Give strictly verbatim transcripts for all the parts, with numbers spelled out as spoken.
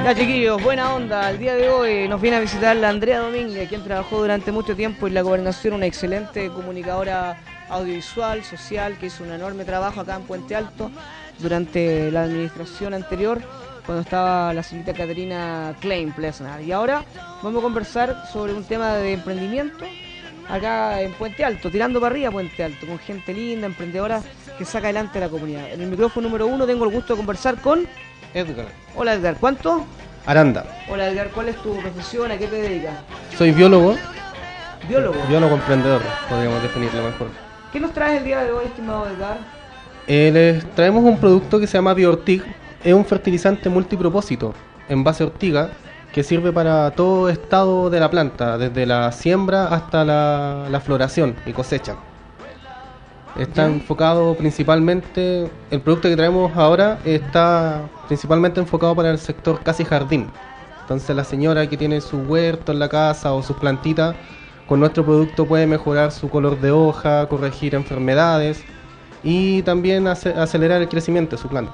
Ya, chiquillos, buena onda. El día de hoy nos viene a visitar la Andrea Domínguez, quien trabajó durante mucho tiempo en la gobernación, una excelente comunicadora audiovisual, social, que hizo un enorme trabajo acá en Puente Alto durante la administración anterior, cuando estaba la señorita Caterina Klein Plesnar. Y ahora vamos a conversar sobre un tema de emprendimiento acá en Puente Alto, tirando para arriba Puente Alto, con gente linda, emprendedora, que saca adelante a la comunidad. En el micrófono número uno tengo el gusto de conversar con Edgar Hola Edgar, ¿cuánto? Aranda. Hola Edgar, ¿cuál es tu profesión? ¿A qué te dedicas? Soy biólogo, Biólogo. biólogo emprendedor, podríamos definirlo mejor. ¿Qué nos traes el día de hoy, estimado Edgar? Eh, les traemos un producto que se llama BioOrtig. Es un fertilizante multipropósito en base a ortiga que sirve para todo estado de la planta, desde la siembra hasta la, la floración y cosecha. Está ¿Ya? enfocado principalmente, el producto que traemos ahora está principalmente enfocado para el sector casi jardín. Entonces la señora que tiene su huerto en la casa o sus plantitas, con nuestro producto puede mejorar su color de hoja, corregir enfermedades y también ace- acelerar el crecimiento de su planta.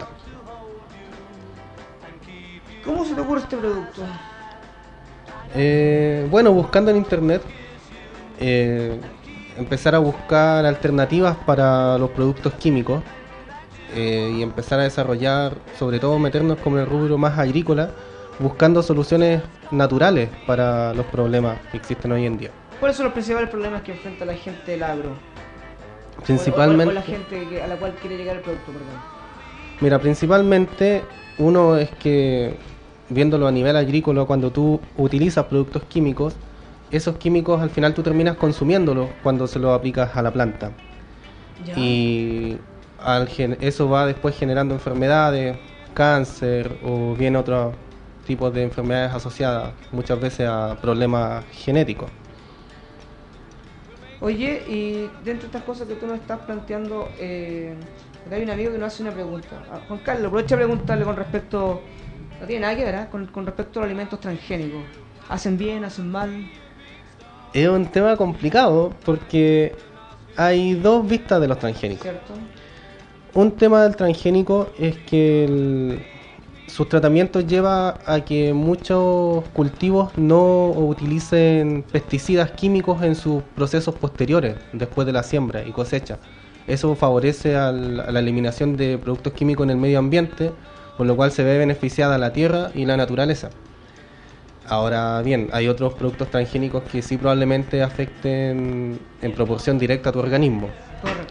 ¿Cómo se te ocurre este producto? Eh, bueno, buscando en internet, eh, empezar a buscar alternativas para los productos químicos eh, y empezar a desarrollar, sobre todo meternos como en el rubro más agrícola, buscando soluciones naturales para los problemas que existen hoy en día. ¿Cuáles son los principales problemas que enfrenta la gente del agro? Principalmente, O, o- o la gente que- a la cual quiere llegar el producto, perdón. mira, principalmente uno es que, viéndolo a nivel agrícola, cuando tú utilizas productos químicos, esos químicos al final tú terminas consumiéndolos cuando se los aplicas a la planta. Ya. Y al gen- eso va después generando enfermedades, cáncer o bien otros tipos de enfermedades asociadas muchas veces a problemas genéticos. Oye, y dentro de estas cosas que tú nos estás planteando, eh, acá hay un amigo que nos hace una pregunta. Ah, Juan Carlos, aprovecha a preguntarle con respecto, no tiene nada que ver, ¿eh? con, con respecto a los alimentos transgénicos. ¿Hacen bien, hacen mal? Es un tema complicado porque hay dos vistas de los transgénicos. ¿Cierto? Un tema del transgénico es que el- sus tratamientos lleva a que muchos cultivos no utilicen pesticidas químicos en sus procesos posteriores, después de la siembra y cosecha. Eso favorece al- a la eliminación de productos químicos en el medio ambiente, por lo cual se ve beneficiada la tierra y la naturaleza. Ahora bien, hay otros productos transgénicos que sí probablemente afecten en proporción directa a tu organismo. Correcto.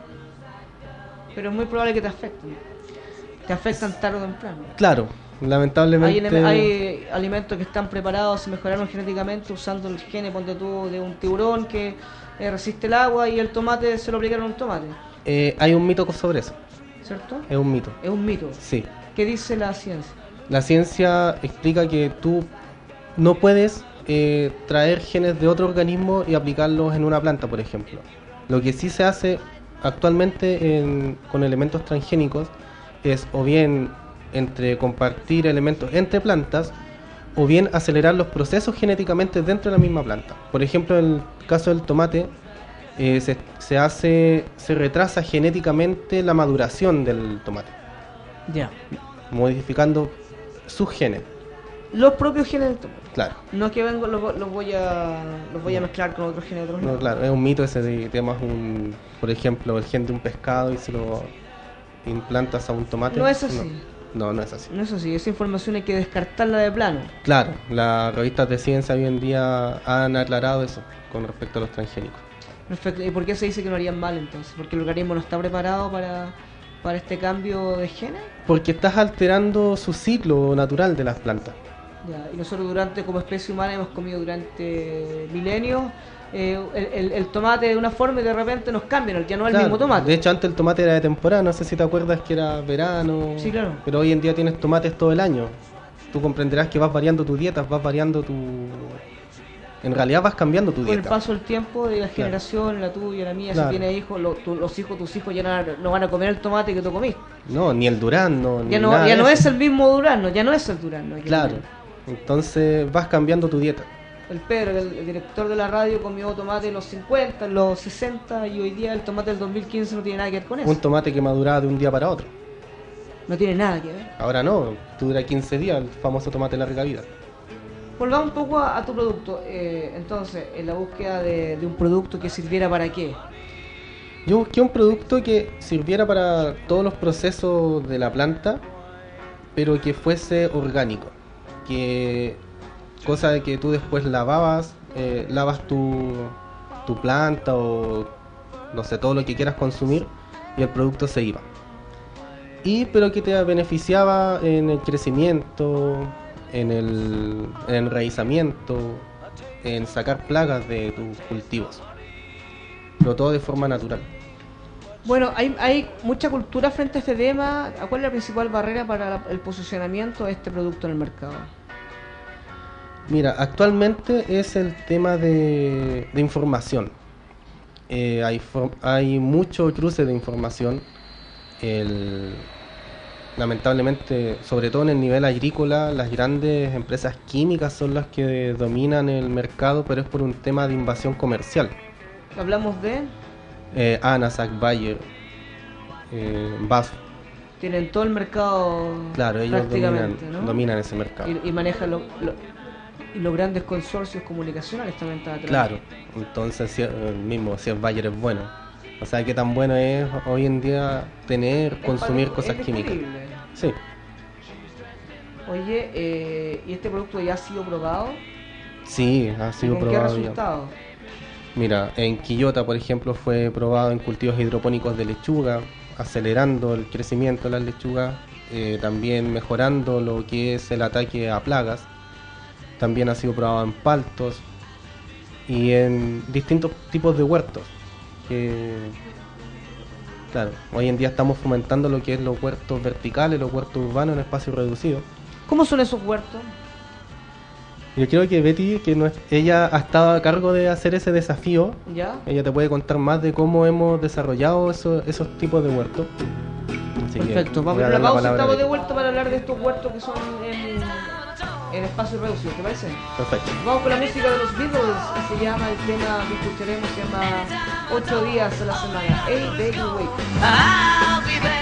Pero es muy probable que te afecten. Te afectan tarde o temprano. Claro, Hay, lamentablemente... ele- hay alimentos que están preparados, se mejoraron genéticamente usando el gene, ponte tú, de un tiburón que eh, resiste el agua, y el tomate se lo aplicaron a un tomate. eh, hay un mito sobre eso, ¿Cierto? es un mito. Es un mito. Sí, ¿Qué dice la ciencia? la ciencia explica que tú no puedes eh, traer genes de otro organismo y aplicarlos en una planta, por ejemplo. Lo que sí se hace actualmente en- con elementos transgénicos es o bien entre compartir elementos entre plantas o bien acelerar los procesos genéticamente dentro de la misma planta. Por ejemplo, en el caso del tomate, eh, se, se hace, se retrasa genéticamente la maduración del tomate, Ya. modificando sus genes. Los propios genes del tomate. Claro, No es que vengo, los, vo- los voy a los voy a mezclar con otros genes de otros no, lados. claro, es un mito ese de temas un, por ejemplo, el gen de un pescado y se lo implantas a un tomate. No es así. No, no, no es así. No es así, esa información hay que descartarla de plano. Claro, las revistas de ciencia hoy en día han aclarado eso con respecto a los transgénicos. Perfecto. ¿Y por qué se dice que no harían mal entonces? ¿Porque el organismo no está preparado para, para este cambio de genes? Porque estás alterando su ciclo natural de las plantas. Ya, y nosotros durante, como especie humana, hemos comido durante milenios eh, el, el- el tomate de una forma y de repente nos cambian, ya no es el Claro, mismo tomate. de hecho, antes el tomate era de temporada, no sé si te acuerdas que era verano. Sí, claro. Pero hoy en día tienes tomates todo el año. Tú comprenderás que vas variando tu dieta, vas variando tu... En realidad vas cambiando tu Con el dieta. paso del tiempo, de la generación, la tuya, la mía, Claro. si tiene hijos, lo- tu- los hijos, tus hijos ya no, van a- no van a comer el tomate que tú comiste. No, ni el durazno, ni Ya no, nada ya de no eso. es el mismo durazno, ya no es el durazno. que Claro. tiene. Entonces vas cambiando tu dieta. El Pedro, el, el director de la radio, comió tomate en los cincuenta, en los sesenta, y hoy día el tomate del dos mil quince no tiene nada que ver con eso. Un tomate que maduraba de un día para otro. No tiene nada que ver. Ahora no, tú dura quince días, el famoso tomate larga vida. Volvamos un poco a, a tu producto. Eh, entonces, en la búsqueda de, de un producto que sirviera para qué. Yo busqué un producto que sirviera para todos los procesos de la planta, pero que fuese orgánico. Que cosa de que tú después lavabas, eh, lavas tu, tu planta o no sé, todo lo que quieras consumir y el producto se iba. Y pero que te beneficiaba en el crecimiento, en el, en el enraizamiento, en sacar plagas de tus cultivos. Pero todo de forma natural. Bueno, hay, hay mucha cultura frente a este tema. ¿Cuál es la principal barrera para la, el posicionamiento de este producto en el mercado? Mira, actualmente es el tema de, de información. Eh, hay, hay mucho cruce de información. El, lamentablemente, sobre todo en el nivel agrícola, las grandes empresas químicas son las que dominan el mercado, pero es por un tema de invasión comercial. Hablamos de... Eh, Anasac, Bayer, eh, B A S F. Tienen todo el mercado. Claro, ellos dominan, ¿no? dominan ese mercado. Y, y manejan lo, lo, y los grandes consorcios comunicacionales también están atrás. Claro, entonces si, el mismo, si es Bayer es bueno. O sea, qué tan bueno es hoy en día tener, es consumir para, cosas es químicas. Sí. Oye, eh, ¿y este producto ya ha sido probado? Sí, ha sido ¿Con probado qué resultado? ya. Mira, en Quillota, por ejemplo, fue probado en cultivos hidropónicos de lechuga, acelerando el crecimiento de las lechugas, eh, también mejorando lo que es el ataque a plagas. También ha sido probado en paltos y en distintos tipos de huertos. Que, claro, hoy en día estamos fomentando lo que es los huertos verticales, los huertos urbanos en espacios reducidos. ¿Cómo son esos huertos? Yo creo que Betty, que no es, ella ha estado a cargo de hacer ese desafío. ¿Ya? Ella te puede contar más de cómo hemos desarrollado eso, esos tipos de huertos. Así perfecto, que, vamos a dar la la pausa, palabra estamos a de Betty. vuelta para hablar de estos huertos que son en, en espacios reducidos, ¿te parece? Perfecto. Vamos con la música de los Beatles, que se llama, el tema que escucharemos se llama ocho días a la semana, Eight Days a Week. I'll be there.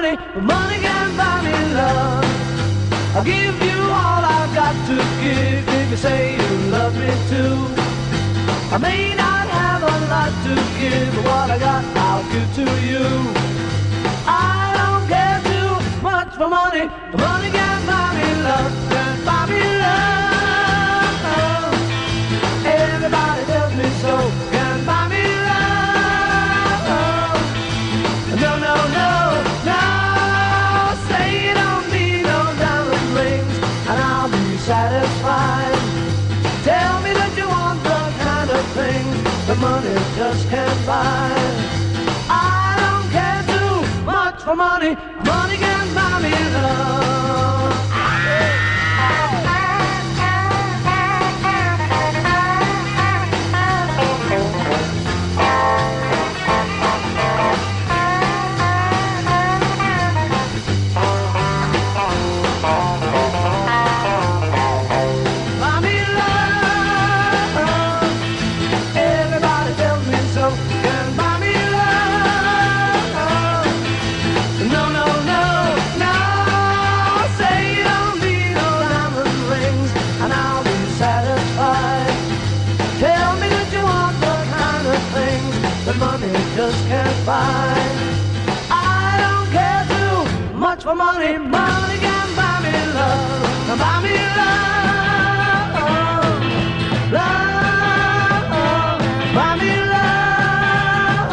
money, but money can't buy me love. I'll give you all I've got to give if you say you love me too. I may not have a lot to give, but what I got I'll give to you. I don't care too much for money, but money can't buy me love, can't buy me love. Everybody tells me so, can't buy me love. No, no, no, no. Say you don't need no diamond rings, and I'll be satisfied. Tell me that you want the kind of thing that money just can't buy. I don't care too much for money, money can't buy me love. Buy me love. Everybody tells me so, can buy me love. No, no, no, no. Say you don't need no diamond rings, and I'll be satisfied. Tell me that you want the kind of things that money just can't buy. I don't care too much for money, money can buy me love, buy me love, love, buy me love.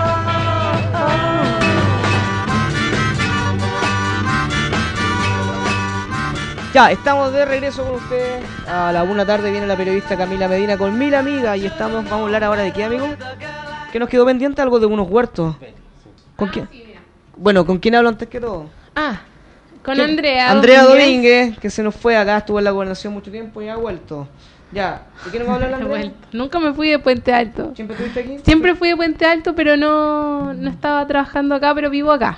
Ya, estamos de regreso con ustedes. A la una tarde viene la periodista Camila Medina con Mil Amigas y estamos, vamos a hablar ahora de qué, amigo. ¿Qué nos quedó pendiente? Algo de unos huertos. ¿Con quién? Bueno, ¿con quién hablo antes que todo? Ah, con ¿Quién? Andrea. Andrea Domínguez, que se nos fue acá, estuvo en la gobernación mucho tiempo y ha vuelto. Ya, ¿de qué nos va a hablar la He Andrea? vuelto. Nunca me fui de Puente Alto. ¿Siempre estuviste aquí? Siempre fui de Puente Alto, pero no, no estaba trabajando acá, pero vivo acá.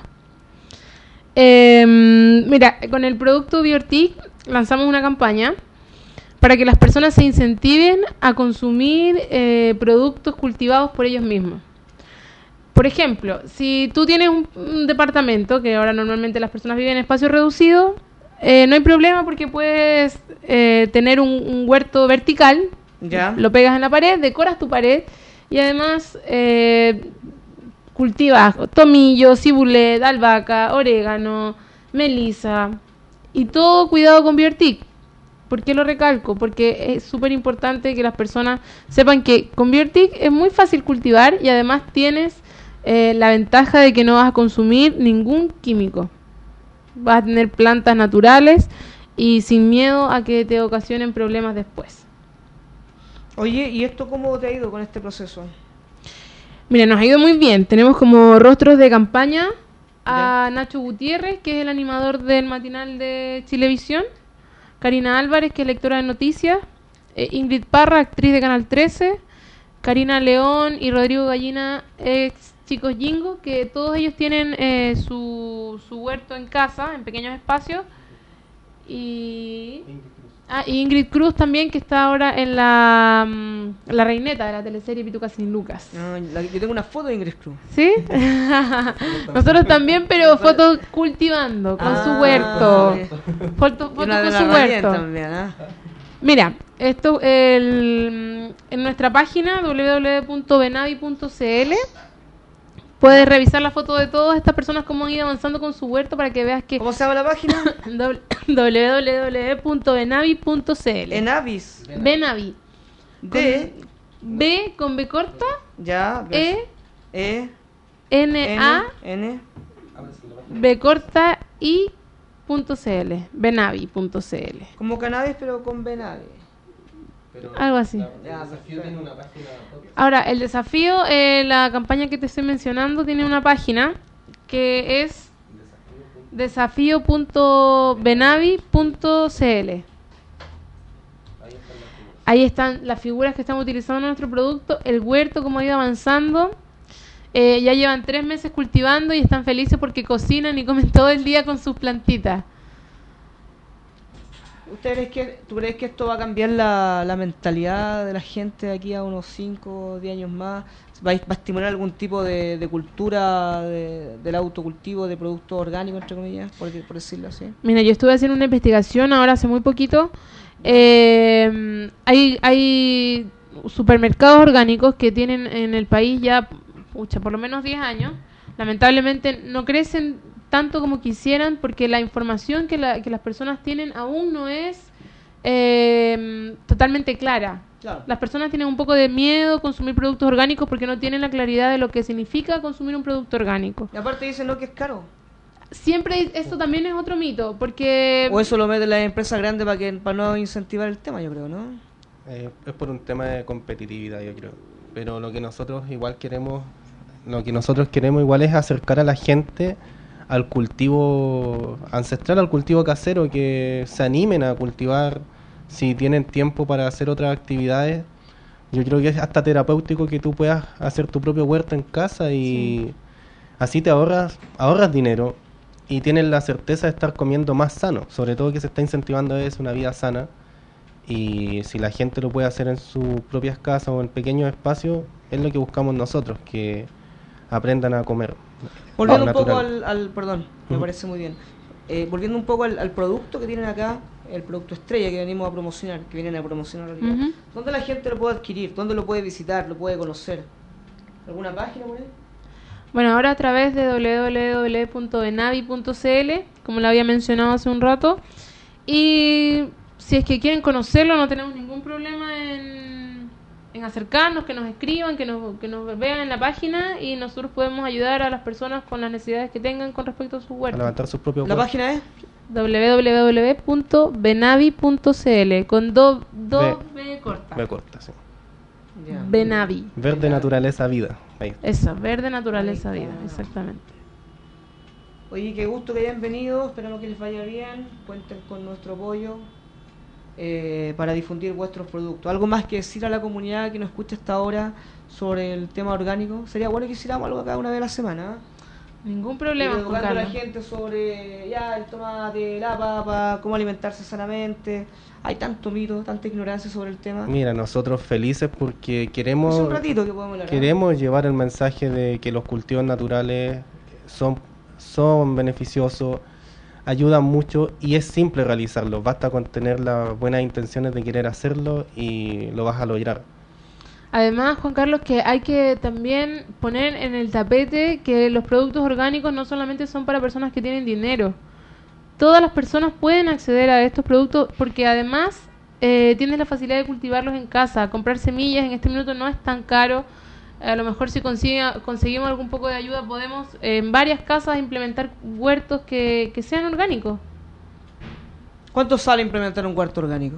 Eh, mira, con el producto Biortic lanzamos una campaña para que las personas se incentiven a consumir eh, productos cultivados por ellos mismos. Por ejemplo, si tú tienes un, un departamento, que ahora normalmente las personas viven en espacios reducidos, eh, no hay problema porque puedes eh, tener un, un huerto vertical, Ya. lo pegas en la pared, decoras tu pared y además eh, cultivas tomillo, cibulet, albahaca, orégano, melisa y todo cuidado con Biortic. ¿Por qué lo recalco? Porque es súper importante que las personas sepan que con Biortic es muy fácil cultivar y además tienes eh, la ventaja de que no vas a consumir ningún químico. Vas a tener plantas naturales y sin miedo a que te ocasionen problemas después. Oye, ¿y esto cómo te ha ido con este proceso? Mira, nos ha ido muy bien. Tenemos como rostros de campaña a Nacho Gutiérrez, que es el animador del matinal de Chilevisión, Karina Álvarez, que es lectora de noticias, eh, Ingrid Parra, actriz de Canal trece, Karina León y Rodrigo Gallina, ex Chicos Jingo, que todos ellos tienen eh, su, su huerto en casa, en pequeños espacios. Y... Ah, y Ingrid Cruz también, que está ahora en la, mm, la reineta de la teleserie Pituca sin Lucas. Ah, la- yo tengo una foto de Ingrid Cruz. ¿Sí? Nosotros también, pero fotos cultivando, con su Ah, huerto. vale. Fotos Y fotos una de con la su Radiant huerto. también, ¿ah? Mira, esto el, en nuestra página doble u doble u doble u punto benavi punto c l puedes revisar la foto de todas estas personas cómo han ido avanzando con su huerto para que veas que ¿Cómo se llama la página? doble u doble u doble u punto benavi punto c l. En Avis. Benavi. D. B con B corta, Ya. E, E. N, A, N. B corta, I punto C L. Benavi punto C L. Como cannabis, pero con Benavi. Algo así. Ya, perfecto. Ahora, el desafío, eh, la campaña que te estoy mencionando, tiene una página que es desafío punto benavi punto c l. Ahí están las figuras que estamos utilizando en nuestro producto, el huerto, cómo ha ido avanzando. Eh, ya llevan tres meses cultivando y están felices porque cocinan y comen todo el día con sus plantitas. ¿Usted crees que, ¿Tú crees que esto va a cambiar la, la mentalidad de la gente de aquí a unos cinco o diez años más? ¿Va a, va a estimular algún tipo de, de cultura de, del autocultivo de productos orgánicos, entre comillas, por, por decirlo así? Mira, yo estuve haciendo una investigación ahora hace muy poquito. Eh, hay, hay supermercados orgánicos que tienen en el país ya, pucha, por lo menos diez años. Lamentablemente no crecen tanto como quisieran porque la información que, la, que las personas tienen aún no es eh, totalmente clara. Claro. Las personas tienen un poco de miedo a consumir productos orgánicos porque no tienen la claridad de lo que significa consumir un producto orgánico. Y aparte dicen no que es caro. Siempre eso también es otro mito, porque... O eso lo meten las empresas grandes para que para no incentivar el tema, yo creo, ¿no? Eh, es por un tema de competitividad, yo creo. Pero lo que nosotros igual queremos, lo que nosotros queremos igual es acercar a la gente al cultivo ancestral, al cultivo casero, que se animen a cultivar si tienen tiempo para hacer otras actividades. Yo creo que es hasta terapéutico que tú puedas hacer tu propio huerto en casa y sí. Así te ahorras, ahorras dinero y tienes la certeza de estar comiendo más sano, sobre todo que se está incentivando eso, una vida sana. Y si la gente lo puede hacer en sus propias casas o en pequeños espacios, es lo que buscamos nosotros, que aprendan a comer. Volviendo un natural. poco al, al perdón, me Uh-huh. parece muy bien. Eh, volviendo un poco al, al producto que tienen acá, el producto estrella que venimos a promocionar, que vienen a promocionar en realidad. Ujú. ¿Dónde la gente lo puede adquirir? ¿Dónde lo puede visitar? ¿Lo puede conocer? ¿Alguna página por ahí? Bueno, ahora a través de doble u doble u doble u punto benavi punto c l, como lo había mencionado hace un rato. Y si es que quieren conocerlo, no tenemos ningún problema en, en acercarnos, que nos escriban, que nos, que nos vean en la página y nosotros podemos ayudar a las personas con las necesidades que tengan con respecto a sus A huertos. levantar sus propios ¿La huertos. página es? doble u doble u doble u punto benavi punto c l con dos do B corta. Me corta, sí. Ya. Benavi. Verde, naturaleza, vida. Ahí. Eso, verde, naturaleza, Ahí vida, está. exactamente. Oye, qué gusto que hayan venido, esperamos que les vaya bien, cuenten con nuestro apoyo eh, para difundir vuestros productos. ¿Algo más que decir a la comunidad que nos escucha hasta ahora sobre el tema orgánico? Sería bueno que hiciéramos algo acá una vez a la semana, ¿eh? Ningún Ir problema, Juan educando a la Carlos. gente sobre ya el tomate, la papa, cómo alimentarse sanamente. Hay tanto mito, tanta ignorancia sobre el tema. Mira, nosotros felices porque queremos Es un ratito que podemos hablar, ¿eh? queremos llevar el mensaje de que los cultivos naturales son, son beneficiosos, ayudan mucho y es simple realizarlo. Basta con tener las buenas intenciones de querer hacerlo y lo vas a lograr. Además, Juan Carlos, que hay que también poner en el tapete que los productos orgánicos no solamente son para personas que tienen dinero. Todas las personas pueden acceder a estos productos porque además eh, tienes la facilidad de cultivarlos en casa. Comprar semillas en este minuto no es tan caro. A lo mejor si consigue, conseguimos algún poco de ayuda podemos eh, en varias casas implementar huertos que, que sean orgánicos. ¿Cuánto sale implementar un huerto orgánico?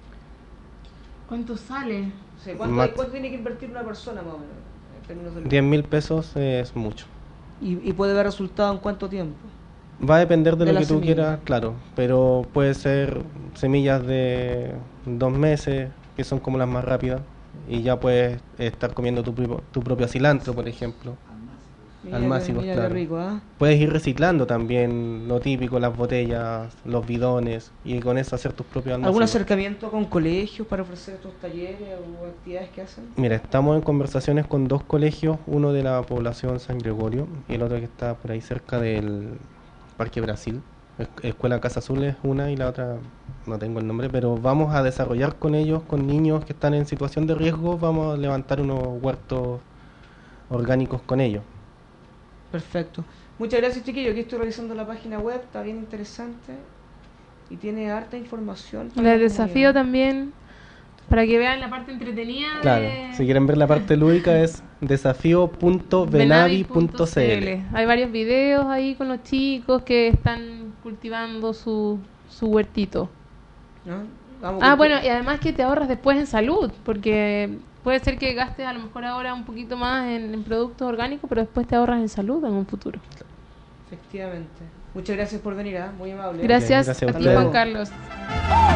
¿Cuánto sale? Sí, ¿cuánto, Mat- ¿Cuánto tiene que invertir una persona más o menos? En términos de- diez mil pesos es mucho. ¿Y, y puede ver resultado en cuánto tiempo? Va a depender de, De lo la que tú semilla. quieras, claro, pero puede ser semillas de dos meses, que son como las más rápidas, y ya puedes estar comiendo tu, pro- tu propio cilantro, por ejemplo. Mira Almácigos, que, mira claro. qué rico, ¿ah? Puedes ir reciclando también lo típico, las botellas, los bidones, y con eso hacer tus propios ¿Algún almacenes. acercamiento con colegios para ofrecer estos talleres o actividades que hacen? Mira, estamos en conversaciones con dos colegios, uno de la población San Gregorio y el otro que está por ahí cerca del Parque Brasil. Es- Escuela Casa Azul es una y la otra no tengo el nombre, pero vamos a desarrollar con ellos, con niños que están en situación de riesgo, vamos a levantar unos huertos orgánicos con ellos. Perfecto. Muchas gracias, chiquillo. Aquí estoy revisando la página web, está bien interesante y tiene harta información. para la El desafío comunidad. también, para que vean la parte entretenida Claro, de si quieren ver la parte lúdica es desafío punto benavi punto c l. Hay varios videos ahí con los chicos que están cultivando su, su huertito. ¿No? Vamos Ah, con- bueno, y además que te ahorras después en salud, porque puede ser que gastes a lo mejor ahora un poquito más en, en productos orgánicos, pero después te ahorras en salud en un futuro. Efectivamente. Muchas gracias por venir, ¿ah? Muy amable. Gracias, gracias a a ti, ustedes. Juan Carlos.